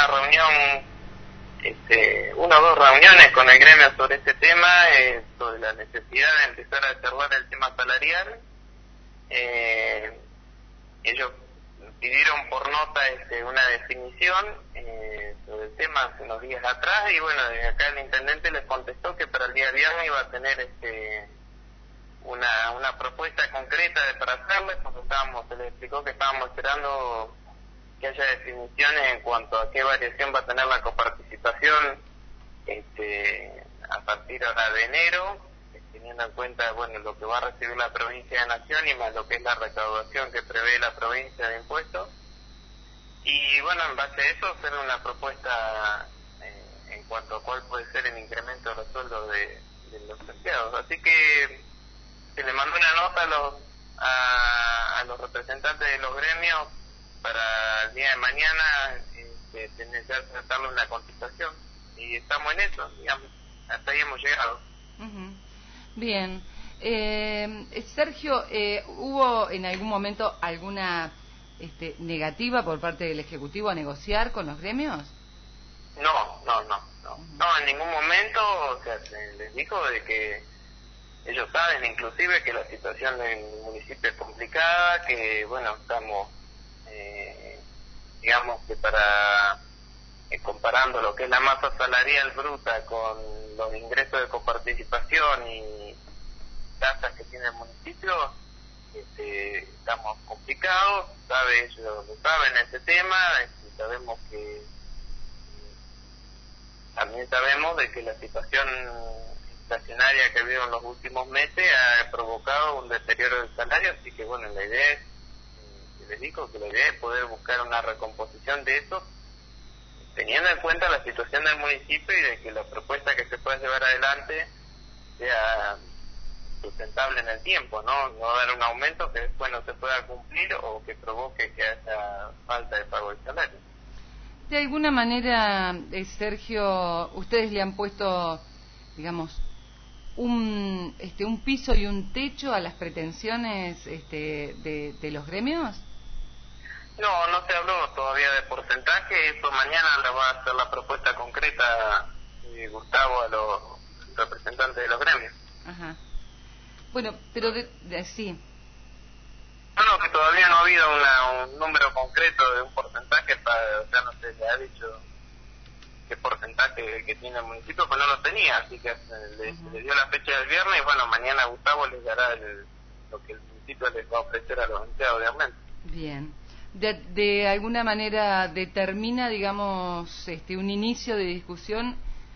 una reunión, una o dos reuniones con el gremio sobre este tema, sobre la necesidad de empezar a charlar el tema salarial. Ellos pidieron por nota una definición sobre el tema hace unos días atrás, y bueno, desde acá el intendente les contestó que para el día viernes iba a tener una propuesta concreta para hacerles, porque se les explicó que estábamos esperando que haya definiciones en cuanto a qué variación va a tener la coparticipación a partir ahora de enero, teniendo en cuenta lo que va a recibir la provincia de Nación y más lo que es la recaudación que prevé la provincia de impuestos. Y bueno, en base a eso hacer una propuesta en cuanto a cuál puede ser el incremento de los sueldos de los empleados. Así que se le mandó una nota a los representantes de los gremios para el día de mañana tener que darle una contestación, y estamos en eso, digamos, hasta ahí hemos llegado. Uh-huh. Bien. Sergio, ¿hubo en algún momento alguna negativa por parte del Ejecutivo a negociar con los gremios? No, en ningún momento. O sea, se les dijo de que ellos saben inclusive que la situación del municipio es complicada, que bueno, estamos digamos que comparando lo que es la masa salarial bruta con los ingresos de coparticipación y tasas que tiene el municipio, estamos complicados. Ellos lo saben ese tema, sabemos que también sabemos de que la situación inflacionaria que ha habido en los últimos meses ha provocado un deterioro del salario, así que bueno, la idea es, les digo que la idea es poder buscar una recomposición de eso, teniendo en cuenta la situación del municipio y de que la propuesta que se pueda llevar adelante sea sustentable en el tiempo, no dar un aumento que después no se pueda cumplir o que provoque que haya falta de pago de salario. De alguna manera, Sergio, ustedes le han puesto, digamos, un piso y un techo a las pretensiones de los gremios. No se habló todavía de porcentaje. Eso mañana le va a hacer la propuesta concreta Gustavo a los representantes de los gremios. Ajá. Bueno, pero sí. No, que todavía no ha habido un número concreto de un porcentaje, o sea, no se le ha dicho qué porcentaje que tiene el municipio, pues no lo tenía, así que le dio la fecha del viernes, y bueno, mañana Gustavo les dará lo que el municipio les va a ofrecer a los empleados de aumento. Bien. De alguna manera determina, digamos, un inicio de discusión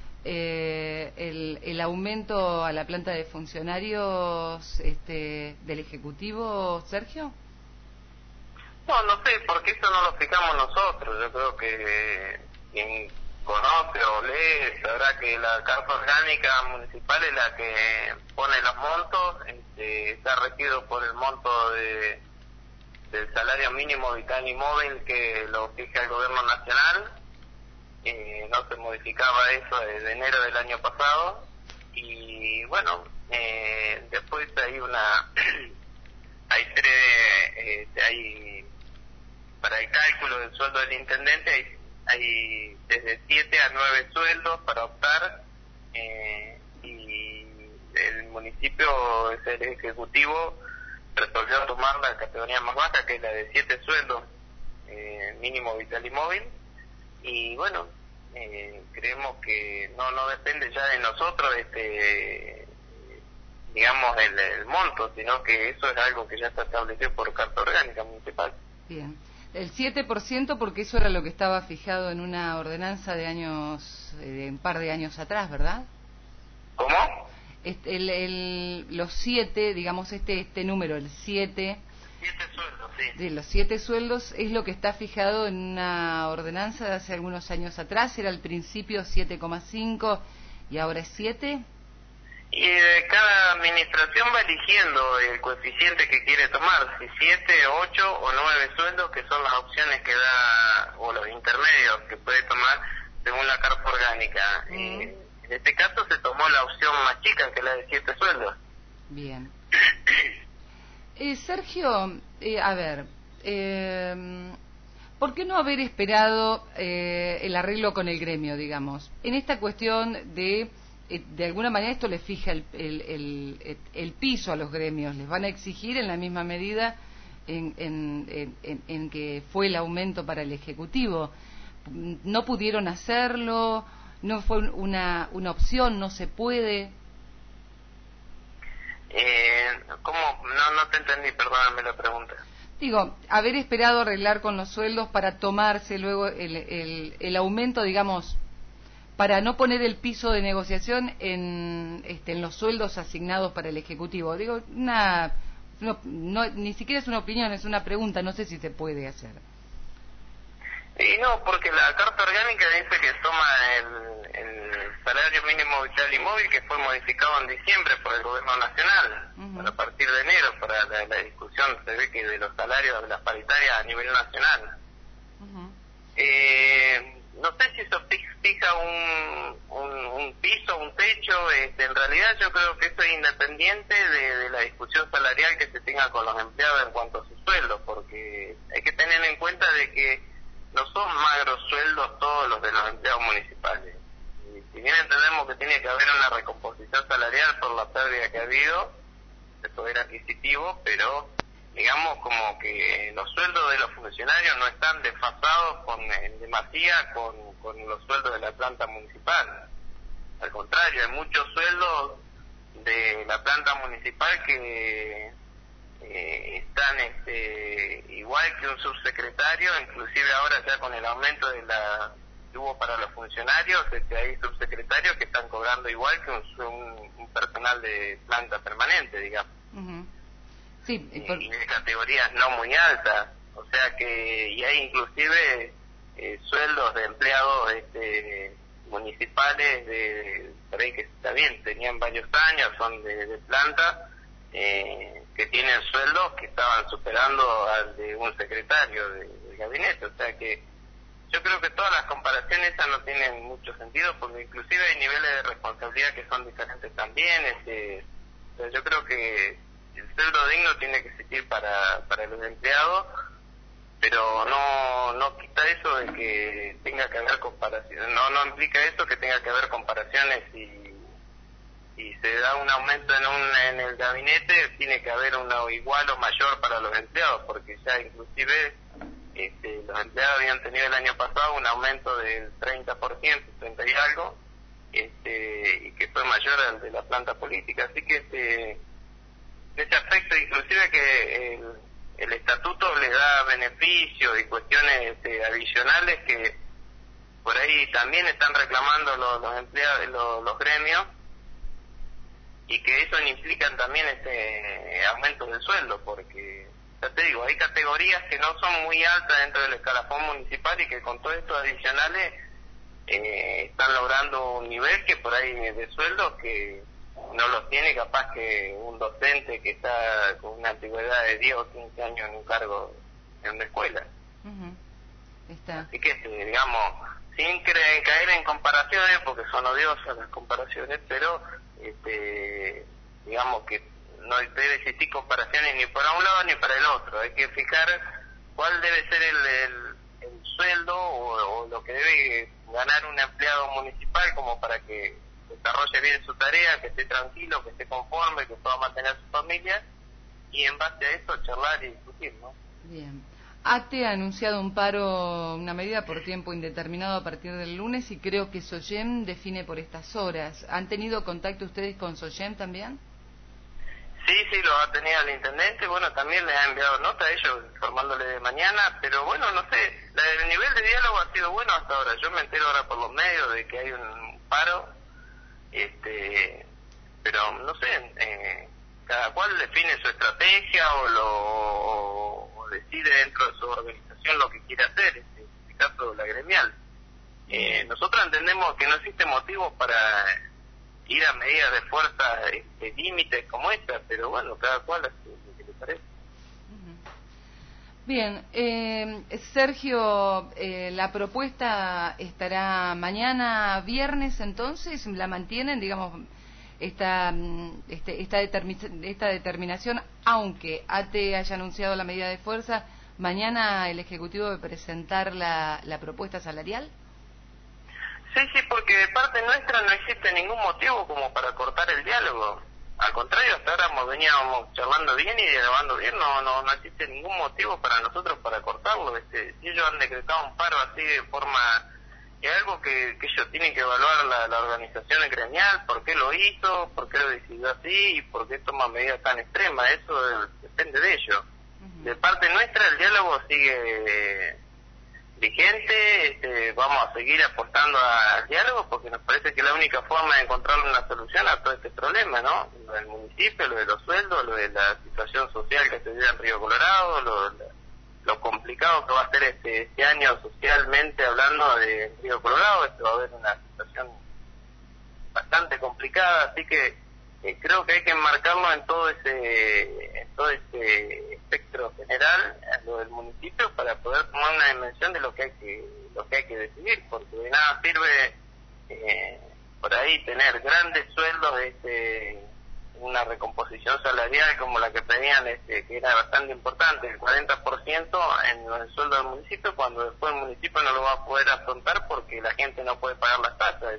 el aumento a la planta de funcionarios del Ejecutivo, Sergio. No sé, porque eso no lo fijamos nosotros. Yo creo que quien conoce o lee sabrá que la carta orgánica municipal es la que pone los montos, está regido por el monto del salario mínimo vital y móvil que lo fija el gobierno nacional. No se modificaba eso desde enero del año pasado, y bueno, después hay hay para el cálculo del sueldo del intendente hay desde 7 a 9 sueldos para optar, y el municipio, el ejecutivo, resolvió tomar la categoría más baja, que es la de 7 sueldos mínimo vital y móvil. Y bueno, creemos que no depende ya de nosotros digamos el monto, sino que eso es algo que ya está establecido por carta orgánica municipal. Bien. El 7%, porque eso era lo que estaba fijado en una ordenanza de un par de años atrás, ¿verdad? ¿Cómo? Los 7, digamos, este número, el 7... 7 sueldos, sí. De los 7 sueldos es lo que está fijado en una ordenanza de hace algunos años atrás. Era al principio 7,5 y ahora es 7. Y cada administración va eligiendo el coeficiente que quiere tomar, si 7, 8 o 9 sueldos, que son las opciones que da, o los intermedios que puede tomar según la carta orgánica. En este caso se tomó la opción más chica, que es la de 7 sueldos. Bien. Sergio, a ver, ¿Por qué no haber esperado el arreglo con el gremio, digamos? En esta cuestión de alguna manera esto le fija el piso a los gremios, les van a exigir en la misma medida en que fue el aumento para el Ejecutivo. No pudieron hacerlo, no fue una opción, no se puede. ¿Cómo? No te entendí, perdóname la pregunta. Digo, haber esperado arreglar con los sueldos para tomarse luego el aumento, digamos, para no poner el piso de negociación en los sueldos asignados para el Ejecutivo. Digo, ni siquiera es una opinión, es una pregunta, no sé si se puede hacer. Y no, porque la Carta Orgánica dice que toma el salario mínimo vital y móvil que fue modificado en diciembre por el Gobierno Nacional. A partir de enero, para la discusión se ve que de los salarios de las paritarias a nivel nacional. No sé si eso fija un piso, un techo. En realidad yo creo que eso es independiente de la discusión salarial que se tenga con los empleados en cuanto a sus sueldos, porque hay que tener en cuenta de que no son magros sueldos todos los de los empleados municipales. Y si bien entendemos que tiene que haber una recomposición salarial por la pérdida que ha habido de poder adquisitivo, pero digamos como que los sueldos de los funcionarios no están desfasados en demasía con los sueldos de la planta municipal. Al contrario, hay muchos sueldos de la planta municipal que están igual que un subsecretario, inclusive ahora ya con el aumento que hubo para los funcionarios, hay subsecretarios que están cobrando igual que un personal de planta permanente, digamos. Sí, y de categorías no muy altas, o sea que y hay inclusive sueldos de empleados municipales por ahí que está bien, tenían varios años, son de planta, que tienen sueldos que estaban superando al de un secretario de gabinete, o sea que yo creo que todas las comparaciones esas no tienen mucho sentido, porque inclusive hay niveles de responsabilidad que son diferentes también. O sea, yo creo que el sueldo digno tiene que existir para los empleados, pero no quita eso de que tenga que haber comparaciones, no implica eso que tenga que haber comparaciones y se da un aumento en el gabinete, tiene que haber uno igual o mayor para los empleados, porque ya inclusive los empleados habían tenido el año pasado un aumento del 30%, 30 y algo, y que fue mayor al de la planta política, así que ese aspecto, inclusive que el estatuto le da beneficios y cuestiones adicionales que por ahí también están reclamando los empleados, los gremios, y que eso implican también aumento del sueldo, porque ya te digo, hay categorías que no son muy altas dentro del escalafón municipal y que con todos estos adicionales están logrando un nivel que por ahí de sueldo que no los tiene capaz que un docente que está con una antigüedad de 10 o 15 años en un cargo en una escuela. Así que, digamos, sin caer en comparaciones, porque son odiosas las comparaciones, pero digamos que no debe existir comparaciones ni para un lado ni para el otro. Hay que fijar cuál debe ser el sueldo o lo que debe ganar un empleado municipal como para que desarrolle bien su tarea, que esté tranquilo, que esté conforme, que pueda mantener a su familia, y en base a eso charlar y discutir, ¿no? Bien. ATE ha anunciado un paro, una medida por tiempo indeterminado a partir del lunes, y creo que SOGEM define por estas horas. ¿Han tenido contacto ustedes con SOGEM también? Sí, lo ha tenido el intendente, bueno, también les ha enviado nota a ellos informándole de mañana, pero bueno, no sé, el nivel de diálogo ha sido bueno hasta ahora. Yo me entero ahora por los medios de que hay un paro, pero no sé, cada cual define su estrategia o decide dentro de su organización lo que quiere hacer, en este caso la gremial. Nosotros entendemos que no existe motivo para ir a medidas de fuerza límites como esta, pero bueno, cada cual hace lo que le parece. Bien, Sergio, la propuesta estará mañana viernes, entonces, ¿la mantienen, digamos, esta determinación, aunque ATE haya anunciado la medida de fuerza, mañana el Ejecutivo va a presentar la propuesta salarial. Sí, sí, porque de parte nuestra no existe ningún motivo como para cortar el diálogo. Al contrario, hasta ahora veníamos charlando bien y dialogando bien, no existe ningún motivo para nosotros para cortarlo. Si ellos han decretado un paro así de forma... Es algo que ellos tienen que evaluar la organización gremial, por qué lo hizo, por qué lo decidió así y por qué toma medidas tan extremas. Eso depende de ellos. De parte nuestra el diálogo sigue vigente, vamos a seguir apostando al diálogo porque nos parece que es la única forma de encontrar una solución a todo este problema, ¿no? Lo del municipio, lo de los sueldos, lo de la situación social que se vive en Río Colorado, lo complicado que va a ser este año socialmente hablando de Río Colorado. Va a haber una situación bastante complicada, así que creo que hay que enmarcarlo en todo ese espectro general, lo del municipio, para poder tomar una dimensión de lo que hay que decidir, porque de nada sirve por ahí tener grandes sueldos, una recomposición salarial como la que pedían, que era bastante importante, el 40% en el sueldo del municipio, cuando después el municipio no lo va a poder afrontar porque la gente no puede pagar las tasas.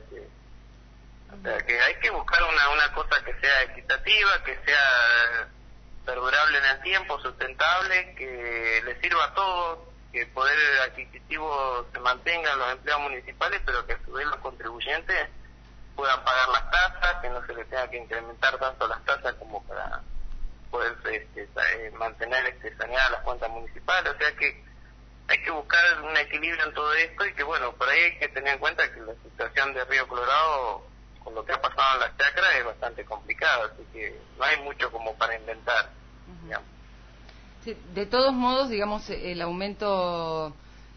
O sea, que hay que buscar una cosa que sea equitativa, que sea perdurable en el tiempo, sustentable, que le sirva a todos, que el poder adquisitivo se mantenga en los empleados municipales, pero que a su vez los contribuyentes puedan pagar las tasas, que no se les tenga que incrementar tanto las tasas como para poder mantener saneadas las cuentas municipales. O sea que hay que buscar un equilibrio en todo esto y que, bueno, por ahí hay que tener en cuenta que la situación de Río Colorado, con lo que ha pasado en las chacras, es bastante complicada, así que no hay mucho como para inventar, digamos. Sí, de todos modos, digamos, el aumento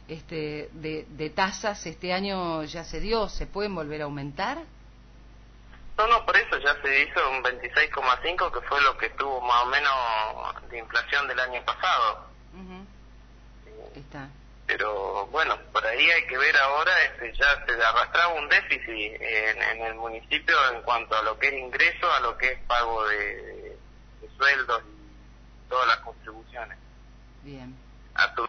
de tasas este año ya se dio, ¿se pueden volver a aumentar? No, por eso ya se hizo un 26,5, que fue lo que tuvo más o menos de inflación del año pasado. Está. Pero bueno, por ahí hay que ver ahora, ya se arrastraba un déficit en el municipio en cuanto a lo que es ingreso, a lo que es pago de sueldos y todas las contribuciones. Bien. A tu